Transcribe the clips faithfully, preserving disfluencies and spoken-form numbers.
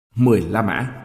Mười La Mã.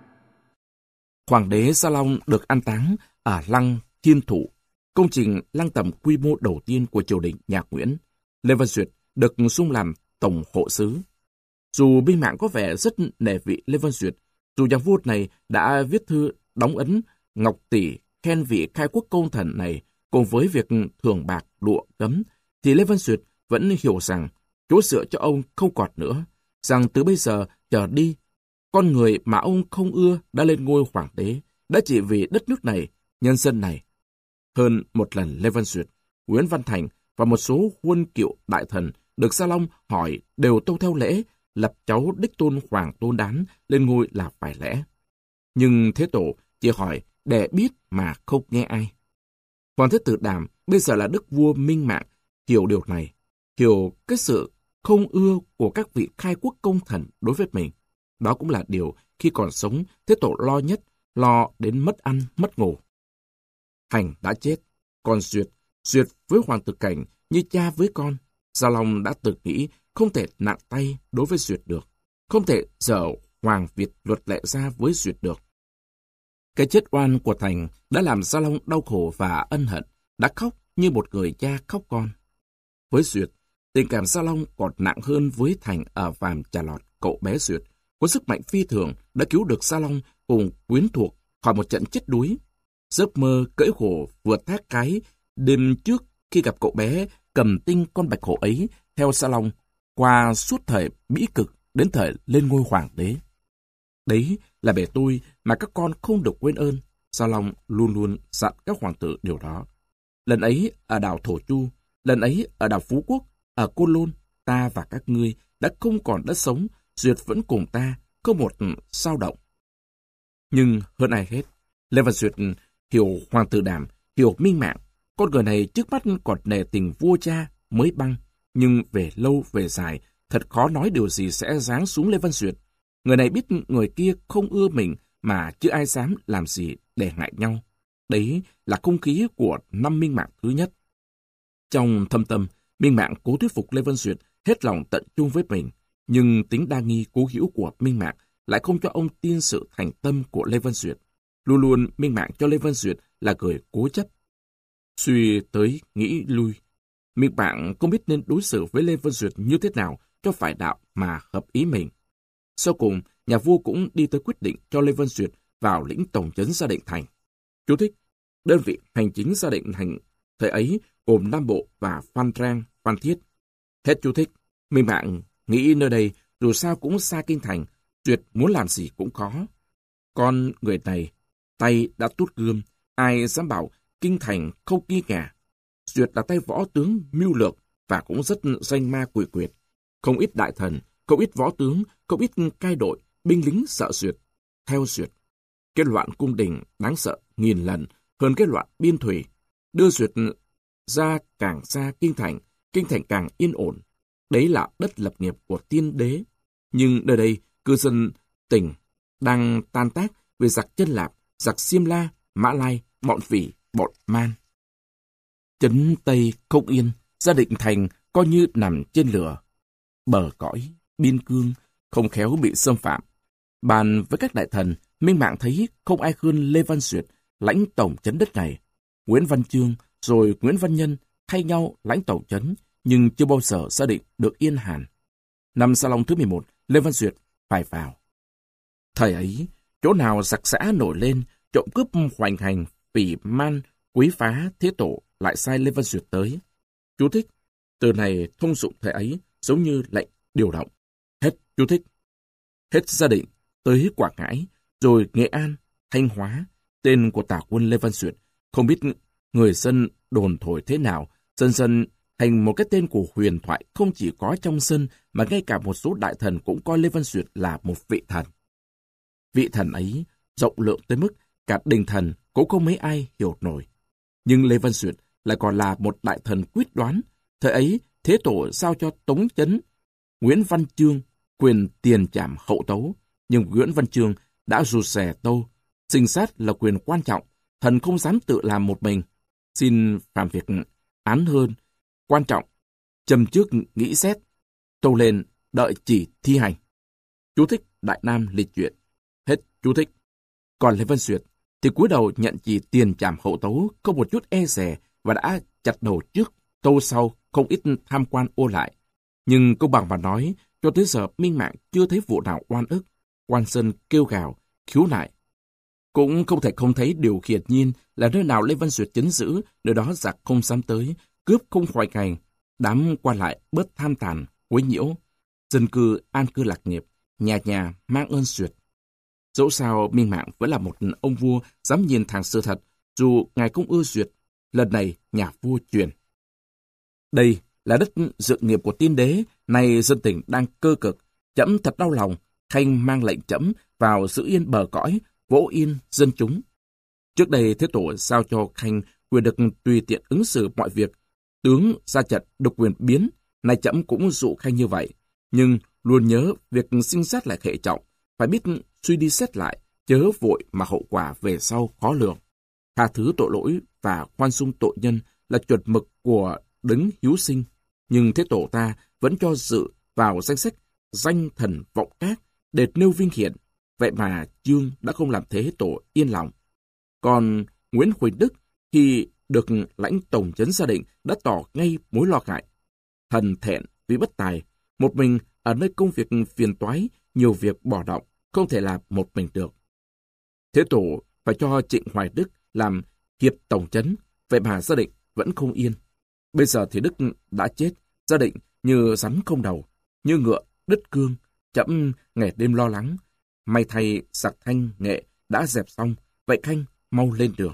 Hoàng đế Gia Long được an táng ở Lăng Thiên Thủ, công trình lăng tẩm quy mô đầu tiên của triều đình nhà Nguyễn. Lê Văn Duyệt được sung làm tổng hộ sứ. Dù binh mạng có vẻ rất nể vị Lê Văn Duyệt, dù nhà vua này đã viết thư đóng ấn ngọc tỷ khen vị khai quốc công thần này cùng với việc thưởng bạc lụa gấm, thì Lê Văn Duyệt vẫn hiểu rằng chỗ dựa cho ông không còn nữa, rằng từ bây giờ trở đi, con người mà ông không ưa đã lên ngôi hoàng đế, đã chỉ vì đất nước này, nhân dân này. Hơn một lần Lê Văn Duyệt, Nguyễn Văn Thành và một số huân kiệu đại thần được Gia Long hỏi đều tâu theo lễ, lập cháu đích tôn Hoàng Tôn Đán lên ngôi là phải lẽ. Nhưng Thế Tổ chỉ hỏi để biết mà không nghe ai. Hoàng Thế Tử Đàm bây giờ là đức vua minh mạng, hiểu điều này, hiểu cái sự không ưa của các vị khai quốc công thần đối với mình. Đó cũng là điều khi còn sống Thế Tổ lo nhất, lo đến mất ăn, mất ngủ. Thành đã chết, còn Duyệt, Duyệt với Hoàng Tử Cảnh như cha với con. Gia Long đã tự nghĩ không thể nặng tay đối với Duyệt được, không thể dở Hoàng Việt luật lệ ra với Duyệt được. Cái chết oan của Thành đã làm Gia Long đau khổ và ân hận, đã khóc như một người cha khóc con. Với Duyệt, tình cảm Gia Long còn nặng hơn với Thành ở Vàm Chà Lọt. Cậu bé Duyệt có sức mạnh phi thường đã cứu được Gia Long cùng quyến thuộc khỏi một trận chết đuối. Giấc mơ cưỡi hổ vượt thác cái đêm trước khi gặp cậu bé cầm tinh con bạch hổ ấy theo Gia Long qua suốt thời bĩ cực đến thời lên ngôi hoàng đế. Đấy là bề tôi mà các con không được quên ơn. Gia Long luôn luôn dặn các hoàng tử điều đó. Lần ấy ở đảo Thổ Chu, lần ấy ở đảo Phú Quốc, ở Côn Lôn, ta và các ngươi đã không còn đất sống, Duyệt vẫn cùng ta, không một sao động. Nhưng hơn ai hết, Lê Văn Duyệt hiểu Hoàng Tử Đàm, hiểu minh mạng. Con người này trước mắt còn nề tình vua cha mới băng, nhưng về lâu về dài, thật khó nói điều gì sẽ giáng xuống Lê Văn Duyệt. Người này biết người kia không ưa mình mà chứ ai dám làm gì để ngại nhau. Đấy là không khí của năm minh mạng thứ nhất. Trong thâm tâm, minh mạng cố thuyết phục Lê Văn Duyệt hết lòng tận chung với mình, nhưng tính đa nghi cố hữu của minh mạng lại không cho ông tin sự thành tâm của Lê Văn Duyệt. Luôn luôn minh mạng cho Lê Văn Duyệt là người cố chấp. Suy tới nghĩ lui, minh mạng không biết nên đối xử với Lê Văn Duyệt như thế nào cho phải đạo mà hợp ý mình. Sau cùng, nhà vua cũng đi tới quyết định cho Lê Văn Duyệt vào lĩnh tổng trấn Gia Định Thành. Chú thích: đơn vị hành chính Gia Định Thành thời ấy gồm Nam Bộ và Phan Rang, Phan Thiết. Hết chú thích. Minh mạng nghĩ nơi đây dù sao cũng xa kinh thành, Duyệt muốn làm gì cũng khó. Con người này tay đã tút gươm, ai dám bảo kinh thành không nghi ngả. Duyệt là tay võ tướng mưu lược và cũng rất danh ma quỷ quyệt. Không ít đại thần, không ít võ tướng, không ít cai đội, binh lính sợ Duyệt, theo Duyệt. Cái loạn cung đình đáng sợ nghìn lần hơn cái loạn biên thủy. Đưa Duyệt ra càng xa kinh thành, kinh thành càng yên ổn. Đấy là đất lập nghiệp của tiên đế. Nhưng nơi đây, cư dân tỉnh đang tan tác vì giặc Chân Lạp, giặc Xiêm La, Mã Lai, bọn Phỉ, bọn Man. Trấn Tây không yên, Gia Định Thành coi như nằm trên lửa. Bờ cõi, biên cương, không khéo bị xâm phạm. Bàn với các đại thần, minh mạng thấy không ai hơn Lê Văn Duyệt lãnh tổng trấn đất này. Nguyễn Văn Chương rồi Nguyễn Văn Nhân thay nhau lãnh tổng trấn, nhưng chưa bao giờ Gia Định được yên hàn. Năm Gia Long thứ mười một, Lê Văn Duyệt phải vào. Thời ấy, chỗ nào giặc giã nổi lên, trộm cướp hoành hành, phỉ man, quấy phá, Thế Tổ lại sai Lê Văn Duyệt tới. Chú thích: từ này thông dụng thời ấy giống như lệnh điều động. Hết chú thích. Hết Gia Định tới Quảng Ngãi, rồi Nghệ An, Thanh Hóa. Tên của tả quân Lê Văn Duyệt không biết người dân đồn thổi thế nào, dần dần thành một cái tên của huyền thoại không chỉ có trong dân mà ngay cả một số đại thần cũng coi Lê Văn Duyệt là một vị thần. Vị thần ấy rộng lượng tới mức cả đình thần cũng không mấy ai hiểu nổi. Nhưng Lê Văn Duyệt lại còn là một đại thần quyết đoán. Thời ấy, Thế Tổ giao cho Tống Chấn, Nguyễn Văn Chương quyền tiền trảm hậu tấu, nhưng Nguyễn Văn Chương đã rụt rè tâu, sinh sát là quyền quan trọng, thần không dám tự làm một mình, xin phạm việc án hơn, quan trọng, châm trước nghĩ xét, tâu lên đợi chỉ thi hành. Chú thích: Đại Nam lịch chuyện. Hết chú thích. Còn Lê Văn Duyệt thì cúi đầu nhận chỉ tiền trảm hậu tấu, không một chút e dè và đã chặt đầu trước, tâu sau, không ít tham quan ô lại. Nhưng công bằng mà nói, cho tới giờ Minh Mạng chưa thấy vụ nào oan ức. Quan Sơn kêu gào, khiếu nại. Cũng không thể không thấy điều hiển nhiên là nơi nào Lê Văn Duyệt chấn giữ, nơi đó giặc không dám tới, cướp không hoài cảnh, đám quan lại bớt tham tàn, quấy nhiễu. Dân cư an cư lạc nghiệp, nhà nhà mang ơn Duyệt. Dẫu sao Minh Mạng vẫn là một ông vua dám nhìn thẳng sự thật, dù ngài không ưa Duyệt, lần này nhà vua truyền. Đây là đất dự nghiệp của tiên đế, nay dân tỉnh đang cơ cực, trẫm thật đau lòng. Khanh mang lệnh trẫm vào giữ yên bờ cõi, vỗ yên dân chúng. Trước đây Thế Tổ giao cho Khanh quyền được tùy tiện ứng xử mọi việc, tướng ra trận được quyền biến, nay trẫm cũng dụ Khanh như vậy, nhưng luôn nhớ việc sinh sát là hệ trọng, phải biết suy đi xét lại, chớ vội mà hậu quả về sau khó lường. Tha thứ tội lỗi và khoan dung tội nhân là chuẩn mực của đấng hiếu sinh, nhưng Thế Tổ ta vẫn cho dự vào danh sách danh thần vọng các để nêu vinh hiển, vậy mà Chương đã không làm Thế Tổ yên lòng. Còn Nguyễn Huỳnh Đức khi được lãnh tổng trấn gia định đã tỏ ngay mối lo ngại. Thần thẹn vì bất tài, một mình ở nơi công việc phiền toái, nhiều việc bỏ đọng, không thể làm một mình được. Thế Tổ phải cho Trịnh Hoài Đức làm hiệp tổng trấn, vậy mà gia định vẫn không yên. Bây giờ thì Đức đã chết, gia định như rắn không đầu, như ngựa đứt cương, trẫm ngày đêm lo lắng. May thay giặc Thanh Nghệ đã dẹp xong, vậy Khanh mau lên đường.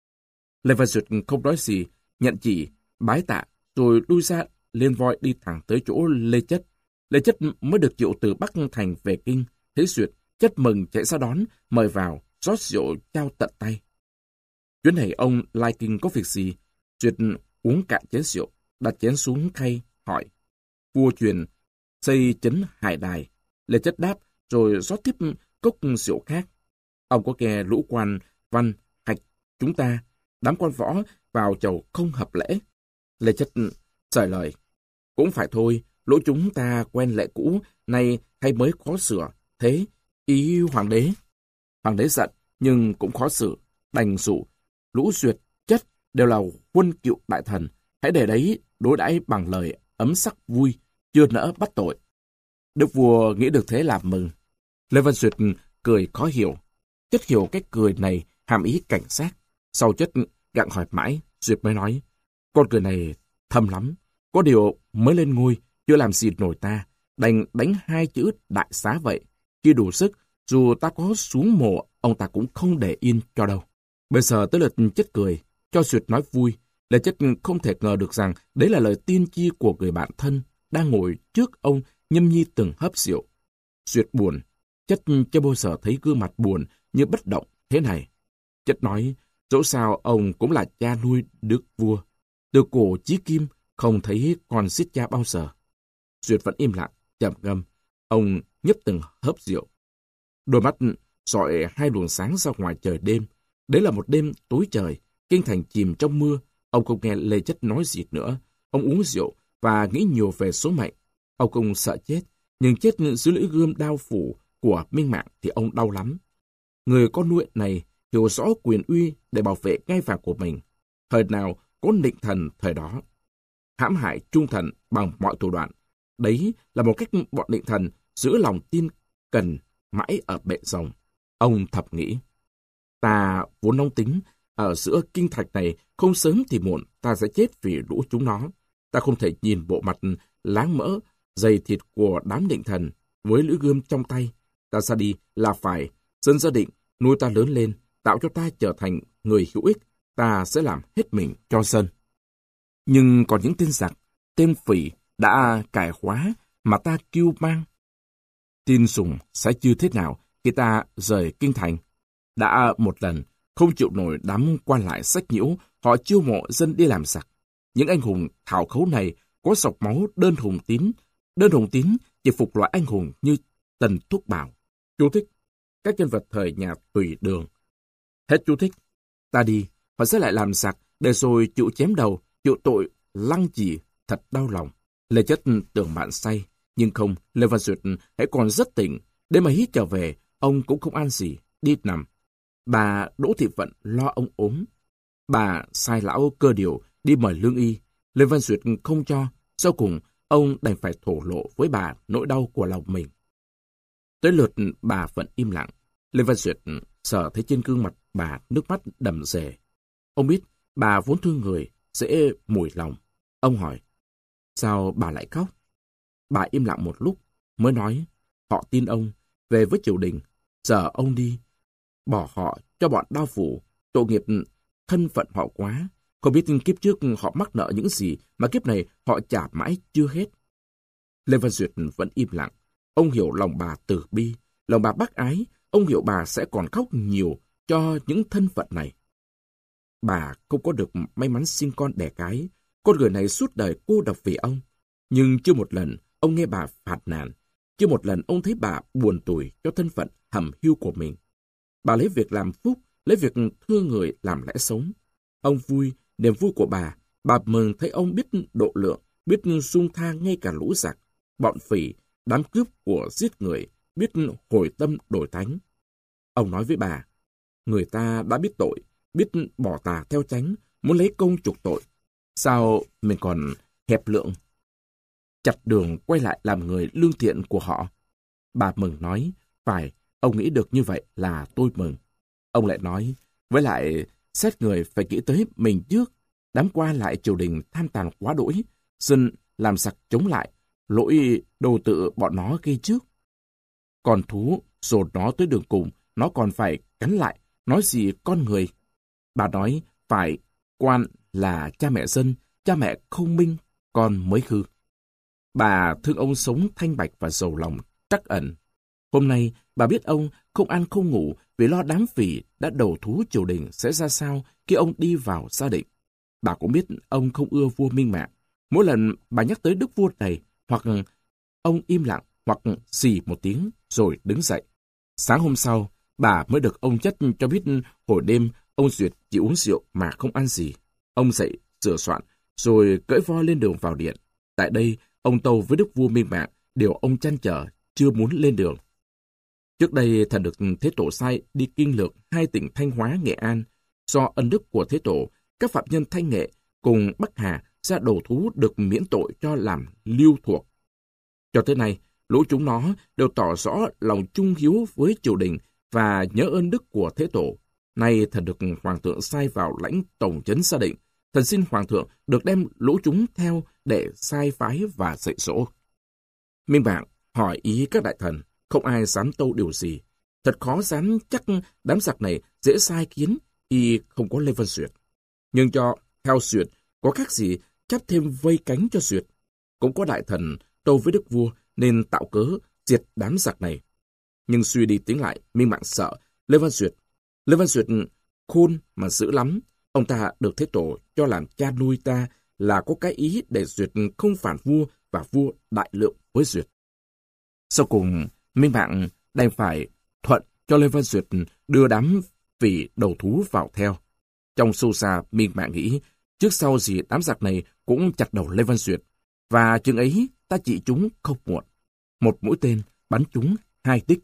Lê Văn Duyệt không nói gì, nhận chỉ, bái tạ, rồi lui ra lên voi đi thẳng tới chỗ Lê Chất. Lê Chất mới được triệu từ Bắc Thành về Kinh, thấy Duyệt, Chất mừng chạy ra đón, mời vào, rót rượu trao tận tay. Chuyến này ông lai Kinh có việc gì? Duyệt uống cạn chén rượu, đặt chén xuống khay, hỏi. Vua truyền xây trấn Hải Đài. Lê Chất đáp, rồi rót tiếp cốc rượu khác. Ông có nghe lũ quan văn hạch chúng ta, đám quan võ vào chầu không hợp lễ. Lê Chất trả lời, cũng phải thôi, lũ chúng ta quen lệ cũ, nay hay mới khó sửa, thế ý hoàng đế. Hoàng đế giận, nhưng cũng khó xử, đành dụ, lũ Duyệt, Chất đều là quân cựu đại thần, hãy để đấy đối đãi bằng lời ấm sắc vui, chưa nỡ bắt tội. Đức vua nghĩ được thế làm mừng. Lê Văn Duyệt cười khó hiểu. Chất hiểu cách cười này hàm ý cảnh giác. Sau Chất gặng hỏi mãi, Duyệt mới nói, con cười này thâm lắm. Có điều mới lên ngôi, chưa làm gì nổi ta, đành đánh hai chữ đại xá vậy. Khi đủ sức, dù ta có xuống mộ, ông ta cũng không để yên cho đâu. Bây giờ tới lượt Chất cười, cho Duyệt nói vui. Lê Chất không thể ngờ được rằng đấy là lời tiên tri của người bạn thân, đang ngồi trước ông nhâm nhi từng hớp rượu. Duyệt buồn, Chất chưa bao giờ thấy gương mặt buồn như bất động thế này. Chất nói, dẫu sao ông cũng là cha nuôi đức vua. Từ cổ chí kim, không thấy con giết cha bao giờ. Duyệt vẫn im lặng, trầm ngâm. Ông nhấp từng hớp rượu. Đôi mắt dọi hai luồng sáng ra ngoài trời đêm. Đấy là một đêm tối trời, kinh thành chìm trong mưa. Ông không nghe Lê Chất nói gì nữa. Ông uống rượu và nghĩ nhiều về số mệnh. Ông không sợ chết, nhưng chết dưới lưỡi gươm đao phủ của Minh Mạng thì ông đau lắm. Người con nuôi này hiểu rõ quyền uy để bảo vệ ngai vàng của mình. Thời nào có định thần thời đó. Hãm hại trung thần bằng mọi thủ đoạn. Đấy là một cách bọn định thần giữ lòng tin cần mãi ở bệ rồng. Ông thầm nghĩ. Ta vốn nóng tính, ở giữa kinh thạch này không sớm thì muộn ta sẽ chết vì lũ chúng nó. Ta không thể nhìn bộ mặt láng mỡ, dày thịt của đám định thần với lưỡi gươm trong tay. Ta ra đi là phải, dân gia định nuôi ta lớn lên, tạo cho ta trở thành người hữu ích, ta sẽ làm hết mình cho dân. Nhưng còn những tên giặc, tên phỉ đã cải hóa mà ta kiêu mang. Tin sùng sẽ chưa thế nào khi ta rời kinh thành. Đã một lần không chịu nổi đám quan lại sách nhiễu, họ chiêu mộ dân đi làm giặc. Những anh hùng thảo khấu này có dọc máu đơn hùng tín. Đơn hùng tín chỉ phục loại anh hùng như Tần Thúc Bảo. Chú thích, các nhân vật thời nhà Tùy Đường. Hết chú thích. Ta đi, họ sẽ lại làm giặc, để rồi chịu chém đầu, chịu tội lăng trì, thật đau lòng. Lê Chất tưởng bạn say, nhưng không, Lê Văn Duyệt hãy còn rất tỉnh. Đêm ấy trở về, ông cũng không ăn gì, đi nằm. Bà Đỗ Thị Vận lo ông ốm. Bà sai lão Cơ Điều đi mời lương y. Lê Văn Duyệt không cho. Sau cùng, ông đành phải thổ lộ với bà nỗi đau của lòng mình. Tới lượt bà vẫn im lặng. Lê Văn Duyệt sờ thấy trên gương mặt bà nước mắt đầm rề. Ông biết bà vốn thương người, dễ mùi lòng. Ông hỏi, sao bà lại khóc? Bà im lặng một lúc, mới nói, họ tin ông, về với triều đình, giờ ông đi, bỏ họ cho bọn đao phủ, tội nghiệp thân phận họ quá, không biết kiếp trước họ mắc nợ những gì mà kiếp này họ trả mãi chưa hết. Lê Văn Duyệt vẫn im lặng. Ông hiểu lòng bà từ bi, lòng bà bác ái, ông hiểu bà sẽ còn khóc nhiều cho những thân phận này. Bà không có được may mắn sinh con đẻ cái, con người này suốt đời cô độc vì ông. Nhưng chưa một lần ông nghe bà phạt nàn, chưa một lần ông thấy bà buồn tủi cho thân phận hầm hiu của mình. Bà lấy việc làm phúc, lấy việc thương người làm lẽ sống. Ông vui, niềm vui của bà, bà mừng thấy ông biết độ lượng, biết dung tha ngay cả lũ giặc, bọn phỉ, đám cướp của giết người, biết hồi tâm đổi thánh. Ông nói với bà, người ta đã biết tội, biết bỏ tà theo chánh, muốn lấy công trục tội. Sao mình còn hẹp lượng, chặt đường quay lại làm người lương thiện của họ? Bà mừng nói, phải, ông nghĩ được như vậy là tôi mừng. Ông lại nói, với lại xét người phải nghĩ tới mình trước, đám qua lại triều đình tham tàn quá đỗi, dân làm giặc chống lại, lỗi đồ tự bọn nó gây trước. Còn thú dồn nó tới đường cùng, nó còn phải cắn lại, nói gì con người. Bà nói, phải, quan là cha mẹ dân, cha mẹ không minh, con mới hư. Bà thương ông sống thanh bạch và giàu lòng, trắc ẩn. Hôm nay, bà biết ông không ăn không ngủ vì lo đám phỉ đã đầu thú triều đình sẽ ra sao khi ông đi vào gia định. Bà cũng biết ông không ưa vua Minh Mạng. Mỗi lần bà nhắc tới đức vua này, hoặc ông im lặng, hoặc xì một tiếng rồi đứng dậy. Sáng hôm sau, bà mới được ông chất cho biết hồi đêm ông Duyệt chỉ uống rượu mà không ăn gì. Ông dậy, sửa soạn, rồi cưỡi voi lên đường vào điện. Tại đây, ông tâu với đức vua Minh Mạng điều ông trăn trở, chưa muốn lên đường. Trước đây, thần được Thế Tổ sai đi kinh lược hai tỉnh Thanh Hóa, Nghệ An. Do ân đức của Thế Tổ, các phạm nhân Thanh Nghệ cùng Bắc Hà ra đầu thú được miễn tội cho làm lưu thuộc. Cho tới nay, lũ chúng nó đều tỏ rõ lòng trung hiếu với triều đình và nhớ ơn đức của Thế Tổ. Nay thần được Hoàng thượng sai vào lãnh tổng trấn Gia Định. Thần xin Hoàng thượng được đem lũ chúng theo để sai phái và dạy dỗ. Minh Mạng hỏi ý các đại thần, không ai dám tâu điều gì. Thật khó dám chắc đám giặc này dễ sai kiến khi không có Lê Văn Duyệt. Nhưng cho theo Duyệt, có khác gì chắp thêm vây cánh cho Duyệt. Cũng có đại thần tâu với đức vua nên tạo cớ diệt đám giặc này. Nhưng suy đi tính lại, Minh Mạng sợ Lê Văn Duyệt. Lê Văn Duyệt khôn mà dữ lắm. Ông ta được Thế Tổ cho làm cha nuôi ta là có cái ý để Duyệt không phản vua và vua đại lượng với Duyệt. Sau cùng, Minh Mạng đành phải thuận cho Lê Văn Duyệt đưa đám phỉ đầu thú vào theo. Trong sâu xa, Minh Mạng nghĩ, trước sau gì đám giặc này cũng chặt đầu Lê Văn Duyệt, và chừng ấy ta chỉ chúng không muộn. Một mũi tên bắn chúng hai tích.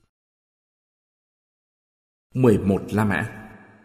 mười một La Mã.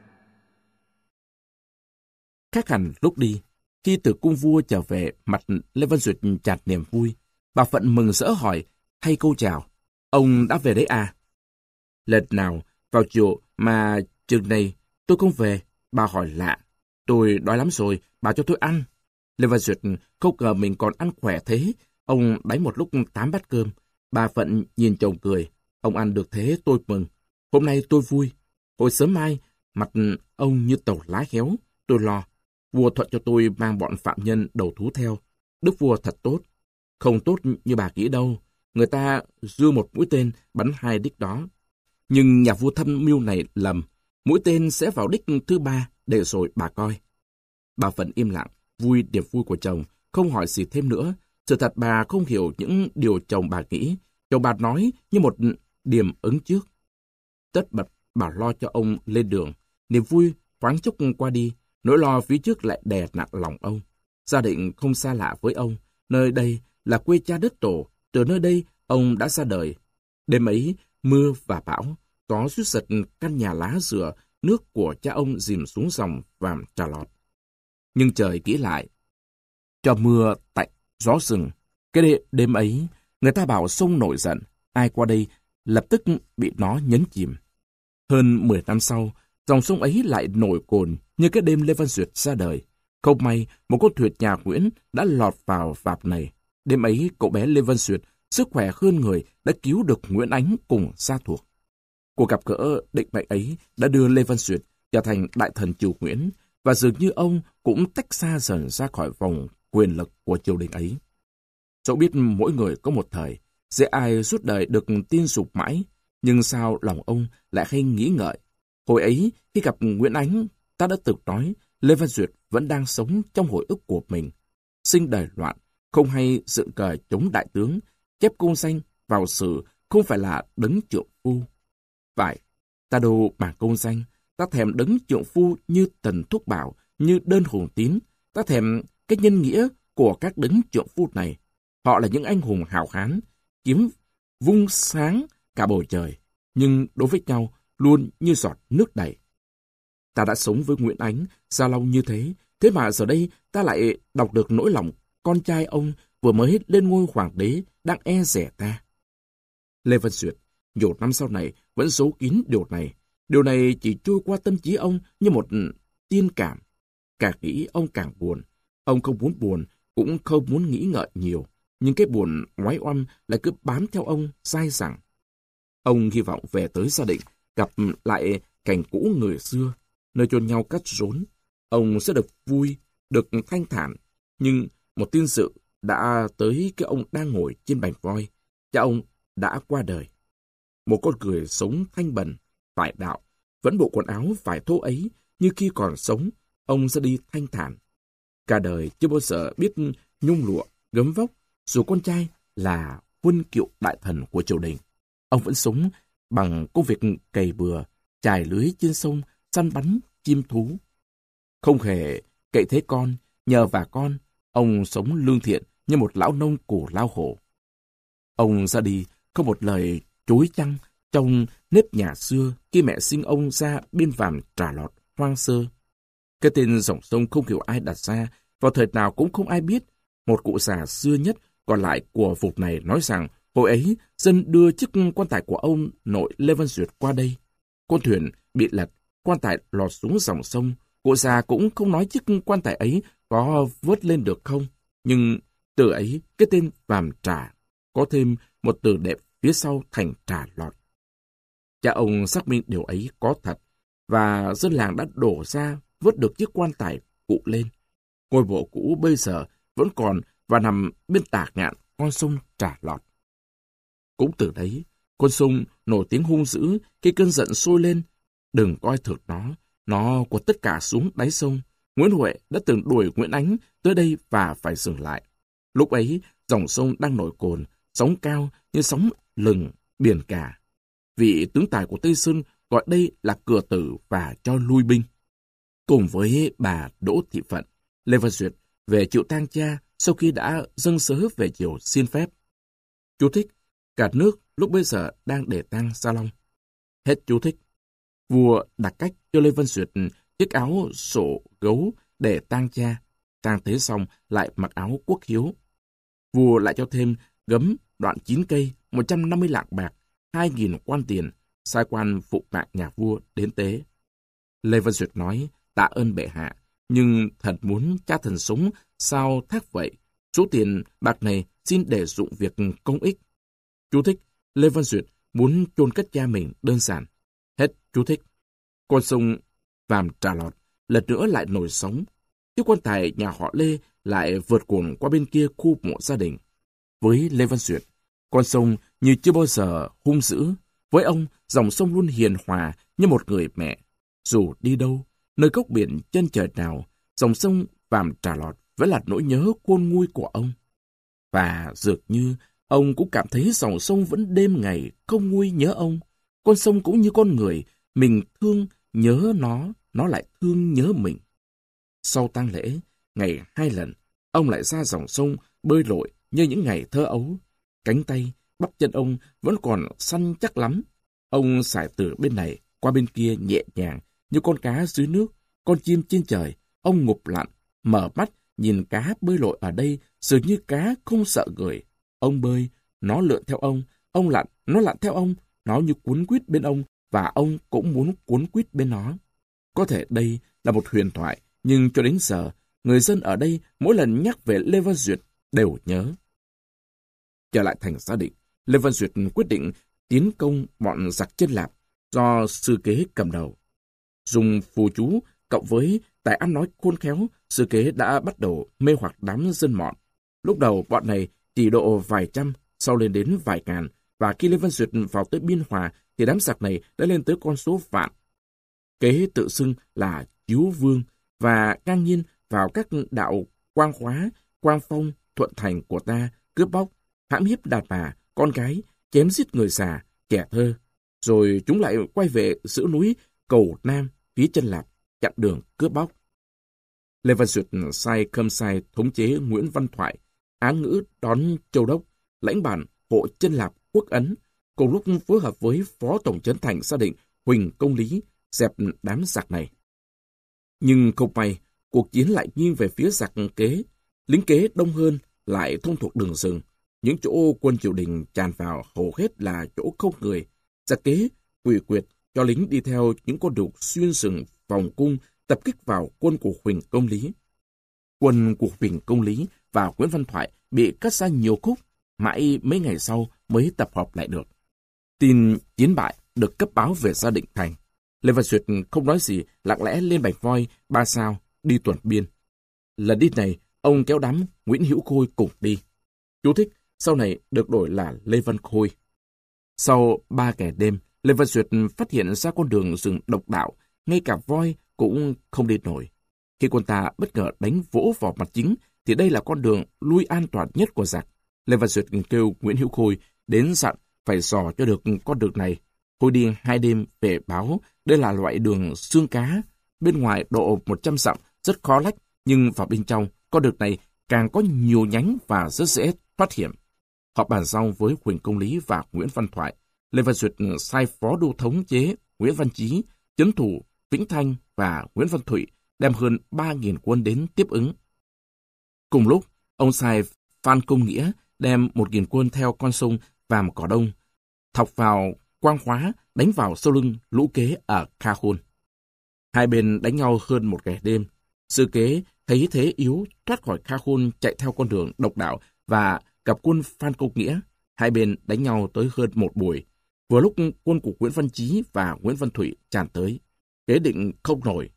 Khác hẳn lúc đi, khi từ cung vua trở về, mặt Lê Văn Duyệt tràn niềm vui. Bà Phận mừng rỡ hỏi, thay câu chào, ông đã về đấy à? Lần nào vào chiều mà chừng này tôi không về? Bà hỏi lạ. Tôi đói lắm rồi, bà cho tôi ăn. Lê Văn Duyệt không ngờ mình còn ăn khỏe thế. Ông đánh một lúc tám bát cơm. Bà Phận nhìn chồng cười. Ông ăn được thế tôi mừng. Hôm nay tôi vui. Hồi sớm mai, mặt ông như tàu lá héo. Tôi lo. Vua thuận cho tôi mang bọn phạm nhân đầu thú theo. Đức vua thật tốt. Không tốt như bà nghĩ đâu. Người ta dưa một mũi tên bắn hai đích đó. Nhưng nhà vua thâm mưu này lầm. Mũi tên sẽ vào đích thứ ba, để rồi bà coi. Bà vẫn im lặng, vui điểm vui của chồng, không hỏi gì thêm nữa. Sự thật bà không hiểu những điều chồng bà nghĩ. Chồng bà nói như một điểm ứng trước. Tất bật bà lo cho ông lên đường. Niềm vui thoáng chốc qua đi, nỗi lo phía trước lại đè nặng lòng ông. Gia Định không xa lạ với ông. Nơi đây là quê cha đất tổ. Từ nơi đây ông đã ra đời. Đêm ấy, Mưa và bão, gió suýt giật căn nhà lá dừa, nước của cha ông dìm xuống dòng Vàm Trà Lọt. Nhưng trời nghĩ lại, cho mưa tạnh, gió rừng. Cái đêm, đêm ấy, người ta bảo sông nổi giận, ai qua đây lập tức bị nó nhấn chìm. Hơn mười năm sau, dòng sông ấy lại nổi cồn như cái đêm Lê Văn Duyệt ra đời. Không may, một con thuyền nhà Nguyễn đã lọt vào vạp này. Đêm ấy, cậu bé Lê Văn Duyệt, sức khỏe hơn người, đã cứu được Nguyễn Ánh cùng gia thuộc. Cuộc gặp gỡ định mệnh ấy đã đưa Lê Văn Duyệt trở thành đại thần triều Nguyễn, và dường như ông cũng tách xa dần ra khỏi vòng quyền lực của triều đình ấy. Dẫu biết mỗi người có một thời, dễ ai suốt đời được tin dục mãi, nhưng sao lòng ông lại hay nghĩ ngợi. Hồi ấy, khi gặp Nguyễn Ánh, ta đã từng nói Lê Văn Duyệt vẫn đang sống trong hồi ức của mình. Sinh đời loạn, không hay dựng cờ chống đại tướng, chép công danh vào sử không phải là đấng trượng phu. Phải, ta đâu bằng công danh, ta thèm đấng trượng phu như Tần Thúc Bảo, như Đơn Hùng Tín, ta thèm cái nhân nghĩa của các đấng trượng phu này. Họ là những anh hùng hào hán, kiếm vung sáng cả bầu trời, nhưng đối với nhau luôn như giọt nước đẩy. Ta đã sống với Nguyễn Ánh, Gia Long như thế, thế mà giờ đây ta lại đọc được nỗi lòng con trai ông vừa mới lên ngôi hoàng đế đang e rẻ ta. Lê Văn Duyệt nhiều năm sau này vẫn giấu kín điều này. Điều này chỉ trôi qua tâm trí ông như một tiên cảm. Càng nghĩ ông càng buồn. Ông không muốn buồn, cũng không muốn nghĩ ngợi nhiều. Nhưng cái buồn oái oăm lại cứ bám theo ông dai dẳng. Ông hy vọng về tới gia đình, gặp lại cảnh cũ người xưa, nơi chôn nhau cắt rốn. Ông sẽ được vui, được thanh thản. Nhưng một tin sự đã tới cái ông đang ngồi trên bành voi. Cha ông đã qua đời. Một con người sống thanh bần, phải đạo, vẫn bộ quần áo vải thô ấy, như khi còn sống, ông sẽ đi thanh thản. Cả đời chưa bao giờ biết nhung lụa, gấm vóc, dù con trai là huân kiệu đại thần của triều đình. Ông vẫn sống bằng công việc cày bừa, chài lưới trên sông, săn bắn chim thú. Không hề cậy thế con, nhờ vả con, ông sống lương thiện như một lão nông củ lao khổ. Ông ra đi không một lời chối chăng trong nếp nhà xưa khi mẹ sinh ông ra bên Vàm Trà Lọt hoang sơ. Cái tên dòng sông không hiểu ai đặt ra, vào thời nào cũng không ai biết. Một cụ già xưa nhất còn lại của vùng này nói rằng hồi ấy dân đưa chiếc quan tài của ông nội Lê Văn Duyệt qua đây. Con thuyền bị lật, quan tài lọt xuống dòng sông. Cụ già cũng không nói chiếc quan tài ấy có vớt lên được không. Nhưng từ ấy cái tên Vàm Trà có thêm một từ đẹp phía sau thành Trà Lọt. Cha ông xác minh điều ấy có thật, và dân làng đã đổ ra vớt được chiếc quan tài cụ lên. Ngôi mộ cũ bây giờ vẫn còn và nằm bên tả ngạn con sông Trà Lọt. Cũng từ đấy, con sông nổi tiếng hung dữ khi cơn giận sôi lên. Đừng coi thường nó, nó quật tất cả xuống đáy sông. Nguyễn Huệ đã từng đuổi Nguyễn Ánh tới đây và phải dừng lại. Lúc ấy, dòng sông đang nổi cồn, sóng cao như sóng lừng biển cả. Vị tướng tài của Tây Sơn gọi đây là cửa tử và cho lui binh. Cùng với bà Đỗ Thị Phận, Lê Văn Duyệt về chịu tang cha sau khi đã dâng sớ về triều xin phép. Chú thích: cả nước lúc bấy giờ đang để tang Gia Long. Hết chú thích. Vua đặt cách cho Lê Văn Duyệt chiếc áo sổ gấu để tang cha. Tang thế xong lại mặc áo quốc hiếu. Vua lại cho thêm gấm đoạn chín cây, một trăm năm mươi lạng bạc, hai nghìn quan tiền, sai quan phụ mạng nhà vua đến tế. Lê Văn Duyệt nói, tạ ơn bệ hạ, nhưng thần muốn cha thần sống sao thác vậy. Số tiền bạc này xin để dụng việc công ích. Chú thích: Lê Văn Duyệt muốn chôn cất cha mình đơn giản. Hết chú thích. Con sông Vàm Trà Lọt lần nữa lại nổi sóng. Chiếc quan tài nhà họ Lê lại vượt cuồng qua bên kia khu mộ gia đình. Với Lê Văn Duyệt, con sông như chưa bao giờ hung dữ. Với ông, dòng sông luôn hiền hòa như một người mẹ. Dù đi đâu, nơi cốc biển chân trời nào, dòng sông Vàm Trà Lọt vẫn là nỗi nhớ khôn nguôi của ông. Và dường như ông cũng cảm thấy dòng sông vẫn đêm ngày không nguôi nhớ ông. Con sông cũng như con người, mình thương nhớ nó, nó lại thương nhớ mình. Sau tang lễ, ngày hai lần, ông lại ra dòng sông bơi lội như những ngày thơ ấu. Cánh tay, bắp chân ông vẫn còn săn chắc lắm, Ông sải từ bên này qua bên kia nhẹ nhàng, như con cá dưới nước, con chim trên trời. Ông ngụp lặn, mở mắt, nhìn cá bơi lội ở đây, dường như cá không sợ người. Ông bơi, nó lượn theo ông, ông lặn, nó lặn theo ông, nó như cuốn quýt bên ông, và ông cũng muốn cuốn quýt bên nó. Có thể đây là một huyền thoại, nhưng cho đến giờ, người dân ở đây mỗi lần nhắc về Lê Văn Duyệt đều nhớ. Trở lại thành Gia Định, Lê Văn Duyệt quyết định tiến công bọn giặc Chân Lạp do Sư Kế cầm đầu. Dùng phù chú cộng với tài ăn nói khôn khéo, Sư Kế đã bắt đầu mê hoặc đám dân mọn. Lúc đầu bọn này chỉ độ vài trăm, sau lên đến vài ngàn, và khi Lê Văn Duyệt vào tới Biên Hòa thì đám giặc này đã lên tới con số vạn. Kế tự xưng là Chiếu Vương và ngang nhiên vào các đạo Quang Khóa, Quang Phong, Thuận Thành của ta, cướp bóc, hãm hiếp đàn bà, con gái, chém giết người già, trẻ thơ. Rồi chúng lại quay về giữa núi Cầu Nam, phía Chân Lạp, chặn đường cướp bóc. Lê Văn Duyệt sai Khâm Sai thống chế Nguyễn Văn Thoại, án ngữ đón Châu Đốc, lãnh bản hộ Chân Lạp Quốc Ấn, cùng lúc phối hợp với Phó Tổng trấn Thành Gia Định Huỳnh Công Lý dẹp đám giặc này. Nhưng không may, cuộc chiến lại nghiêng về phía giặc Kế. Lính Kế đông hơn, lại thông thuộc đường rừng. Những chỗ quân triều đình tràn vào hầu hết là chỗ không người. Giặc Kế quỷ quyệt cho lính đi theo những con đường xuyên rừng vòng cung tập kích vào quân của Huỳnh Công Lý. Quân của Huỳnh Công Lý và Nguyễn Văn Thoại bị cắt ra nhiều khúc, mãi mấy ngày sau mới tập hợp lại được. Tin chiến bại được cấp báo về Gia Định thành. Lê Văn Duyệt không nói gì, lặng lẽ lên Bạch Voi, Ba Sao, đi tuần biên. Lần đi này, ông kéo đám Nguyễn Hữu Khôi cùng đi. Chú thích, sau này được đổi là Lê Văn Khôi. Sau ba ngày đêm, Lê Văn Duyệt phát hiện ra con đường rừng độc đạo, ngay cả voi cũng không đi nổi. Khi quân ta bất ngờ đánh vỗ vào mặt chính, thì đây là con đường lui an toàn nhất của giặc. Lê Văn Duyệt kêu Nguyễn Hữu Khôi đến dặn phải dò cho được con đường này. Khôi đi hai đêm về báo, đây là loại đường xương cá. Bên ngoài độ một trăm dặm rất khó lách, nhưng vào bên trong, con đường này càng có nhiều nhánh và rất dễ thoát hiểm. Họ bàn giao với Huỳnh Công Lý và Nguyễn Văn Thoại. Lê Văn Duyệt sai Phó Đô thống chế Nguyễn Văn Chí, trấn thủ Vĩnh Thanh và Nguyễn Văn Thụy đem hơn ba nghìn quân đến tiếp ứng. Cùng lúc, ông sai Phan Công Nghĩa đem một nghìn quân theo con sông Vàm Cỏ Đông, thọc vào Quang Khóa, đánh vào sau lưng lũ Kế ở Kha Khôn. Hai bên đánh nhau hơn một ngày đêm. Sư Kế thấy thế yếu, thoát khỏi Kha Khôn chạy theo con đường độc đạo và gặp quân Phan Công Nghĩa. Hai bên đánh nhau tới hơn một buổi. Vừa lúc quân của Nguyễn Văn Chí và Nguyễn Văn Thụy tràn tới. Kế định không nổi.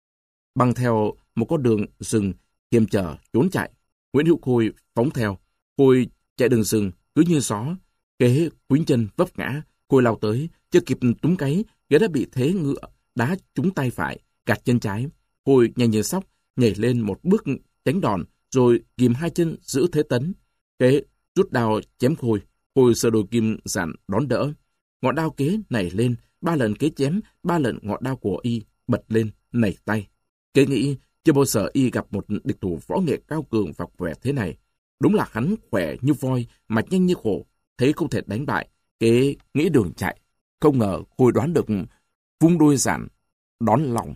Băng theo một con đường rừng hiểm trở trốn chạy. Nguyễn Hữu Khôi phóng theo. Khôi chạy đường rừng cứ như gió. Kế quýnh chân vấp ngã. Khôi lao tới, chưa kịp túm cáy, Kế đã bị thế ngựa đá trúng tay phải, gạt chân trái. Khôi nhanh như sóc nhảy lên một bước tránh đòn, rồi ghim hai chân giữ thế tấn. Kế rút đao chém Khôi. Khôi sờ đôi kim dặn đón đỡ. Ngọn đao Kế nảy lên, ba lần Kế chém, ba lần ngọn đao của y bật lên nảy tay. Kế nghĩ chưa bao giờ y gặp một địch thủ võ nghệ cao cường và khỏe thế này. Đúng là hắn khỏe như voi mà nhanh như hổ, thấy không thể đánh bại. Kế nghĩ đường chạy, không ngờ Khôi đoán được, vung đôi dặn đón lòng.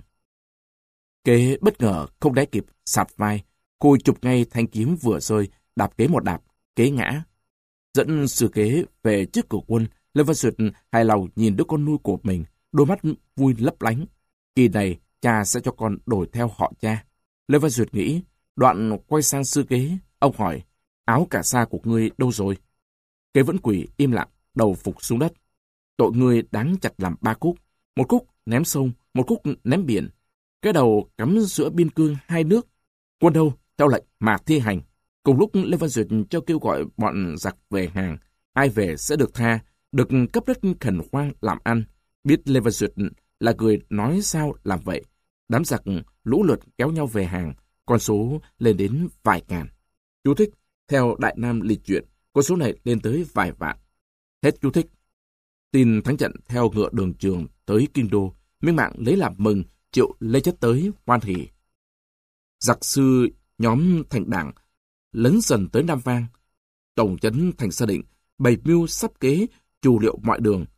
Kế bất ngờ không né kịp, sạt vai. Khôi chụp ngay thanh kiếm vừa rơi, đạp Kế một đạp, Kế ngã. Dẫn Sư Kế về trước cửa quân, Lê Văn Duyệt hài lòng nhìn đứa con nuôi của mình, đôi mắt vui lấp lánh. Kỳ này cha sẽ cho con đổi theo họ cha. Lê Văn Duyệt nghĩ, đoạn quay sang Sư Kế, ông hỏi, áo cà sa của ngươi đâu rồi? Kế vẫn quỳ im lặng, đầu phục xuống đất. Tội ngươi đáng chặt làm ba khúc, một khúc ném sông, một khúc ném biển. Cái đầu cắm giữa biên cương hai nước. Quân đâu theo lệnh mà thi hành. Cùng lúc Lê Văn Duyệt cho kêu gọi bọn giặc về hàng, ai về sẽ được tha, được cấp đất khẩn khoan làm ăn. Biết Lê Văn Duyệt là người nói sao làm vậy, đám giặc lũ lượt kéo nhau về hàng, con số lên đến vài ngàn. Chú thích, theo Đại Nam Lịch Truyện, con số này lên tới vài vạn. Hết chú thích. Tin thắng trận theo ngựa Đường Trường tới Kinh Đô, Minh Mạng lấy làm mừng, triệu Lê Chất tới hoan hỉ. Giặc sư nhóm Thành Đảng lấn dần tới Nam Vang. Tổng trấn Thành Gia Định bày mưu sắp kế, trù liệu mọi đường,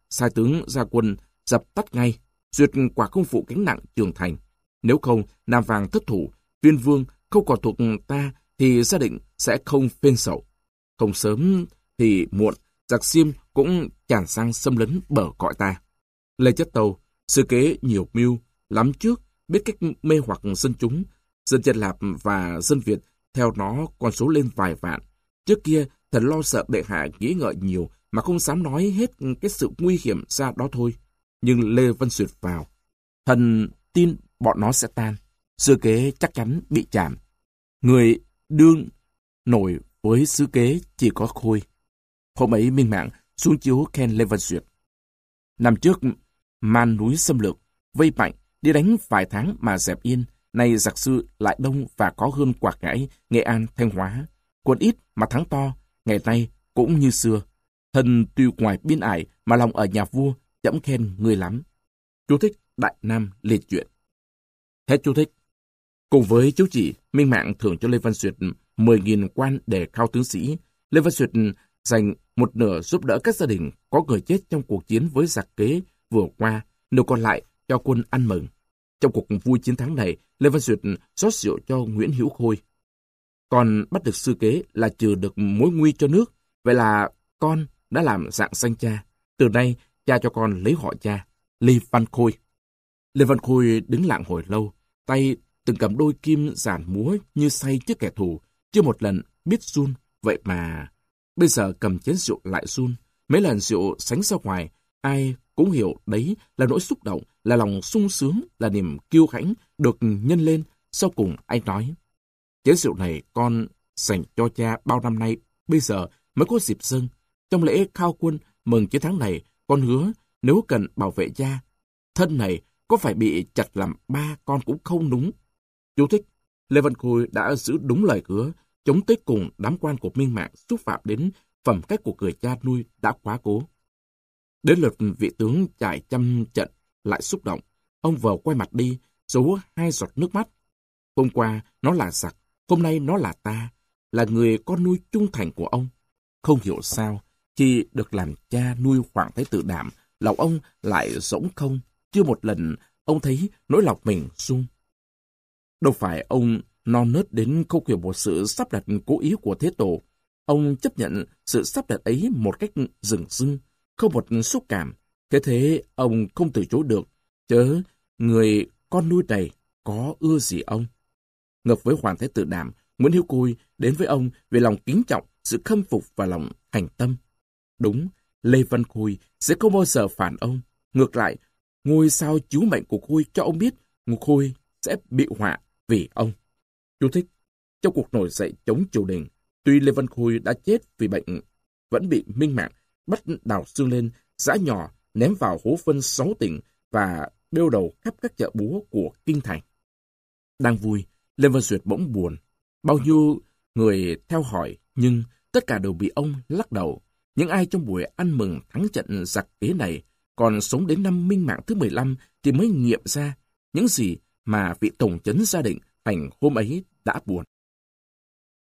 sai tướng ra quân dập tắt ngay. Duyệt quả không phụ gánh nặng trường thành. Nếu không, Nam Vàng thất thủ, Viên Vương không còn thuộc ta thì gia định sẽ không phên sậu. Không sớm thì muộn, giặc Xiêm cũng tràn sang xâm lấn bờ cõi ta. Lê Chất Tâu, sư kế nhiều mưu, lắm trước, biết cách mê hoặc dân chúng. Dân Chân Lạp và dân Việt theo nó con số lên vài vạn. Trước kia, thần lo sợ bệ hạ nghĩ ngợi nhiều mà không dám nói hết cái sự nguy hiểm ra đó thôi. Nhưng Lê Văn Duyệt vào. Thần tin bọn nó sẽ tan. Sư kế chắc chắn bị chạm. Người đương nổi với sư kế chỉ có Khôi. Hôm ấy Minh Mạng xuống chiếu khen Lê Văn Duyệt. Năm trước, man núi xâm lược, vây mạnh, đi đánh vài tháng mà dẹp yên. Nay giặc sư lại đông và có hơn Quảng Ngãi, Nghệ An, Thanh Hóa. Quân ít mà thắng to, ngày nay cũng như xưa. Thần tuy ngoài biên ải mà lòng ở nhà vua, chấm khen người lắm. Chú thích Đại Nam liệt truyện. Hết chú thích. Cùng với chiếu chỉ, Minh Mạng thưởng cho Lê Văn Duyệt mười nghìn quan để khao tướng sĩ. Lê Văn Duyệt dành một nửa giúp đỡ các gia đình có người chết trong cuộc chiến với giặc kế vừa qua, nửa còn lại cho quân ăn mừng. Trong cuộc vui chiến thắng này, Lê Văn Duyệt rót rượu cho Nguyễn Hữu Khôi. Con bắt được sư kế là trừ được mối nguy cho nước, vậy là con đã làm dạng danh cha. Từ nay, cha cho con lấy họ cha, Lê Văn Khôi. Lê Văn Khôi đứng lặng hồi lâu, tay từng cầm đôi kim giản múa như say trước kẻ thù, chưa một lần biết run, vậy mà bây giờ cầm chén rượu lại run. Mấy lần rượu sánh ra ngoài, ai cũng hiểu đấy là nỗi xúc động, là lòng sung sướng, là niềm kiêu hãnh được nhân lên. Sau cùng anh nói, chén rượu này con dành cho cha bao năm nay, bây giờ mới có dịp dâng. Trong lễ khao quân mừng chiến thắng này, con hứa nếu cần bảo vệ cha, thân này có phải bị chặt làm ba con cũng không đúng. Chú thích, Lê Văn Khôi đã giữ đúng lời hứa, chống tới cùng đám quan của Minh Mạng xúc phạm đến phẩm cách của người cha nuôi đã quá cố. Đến lượt vị tướng trải trăm trận lại xúc động, ông vờ quay mặt đi, giấu hai giọt nước mắt. Hôm qua nó là giặc, hôm nay nó là ta, là người con nuôi trung thành của ông. Không hiểu sao, khi được làm cha nuôi Hoàng Thái Tử Đảm, lòng ông lại rỗng không, chưa một lần ông thấy nỗi lòng mình rung. Đâu phải ông non nớt đến không hiểu một sự sắp đặt cố ý của Thế Tổ. Ông chấp nhận sự sắp đặt ấy một cách dửng dưng, không một xúc cảm. Thế thế ông không từ chối được, chớ người con nuôi này có ưa gì ông. Ngược với Hoàng Thái Tử Đảm, Nguyễn Hữu Khôi đến với ông vì lòng kính trọng, sự khâm phục và lòng thành tâm. Đúng, Lê Văn Khôi sẽ không bao giờ phản ông. Ngược lại, ngôi sao chiếu mệnh của Khôi cho ông biết Khôi sẽ bị họa vì ông. Chú thích, trong cuộc nổi dậy chống triều đình, tuy Lê Văn Khôi đã chết vì bệnh, vẫn bị Minh Mạng bắt đào xương lên, giã nhỏ, ném vào hố phân sáu tỉnh và bêu đầu khắp các chợ búa của kinh thành. Đang vui, Lê Văn Duyệt bỗng buồn. Bao nhiêu người theo hỏi, nhưng tất cả đều bị ông lắc đầu. Những ai trong buổi ăn mừng thắng trận giặc kế này còn sống đến năm Minh Mạng thứ mười lăm thì mới nghiệm ra những gì mà vị tổng trấn Gia Định hành hôm ấy đã buồn.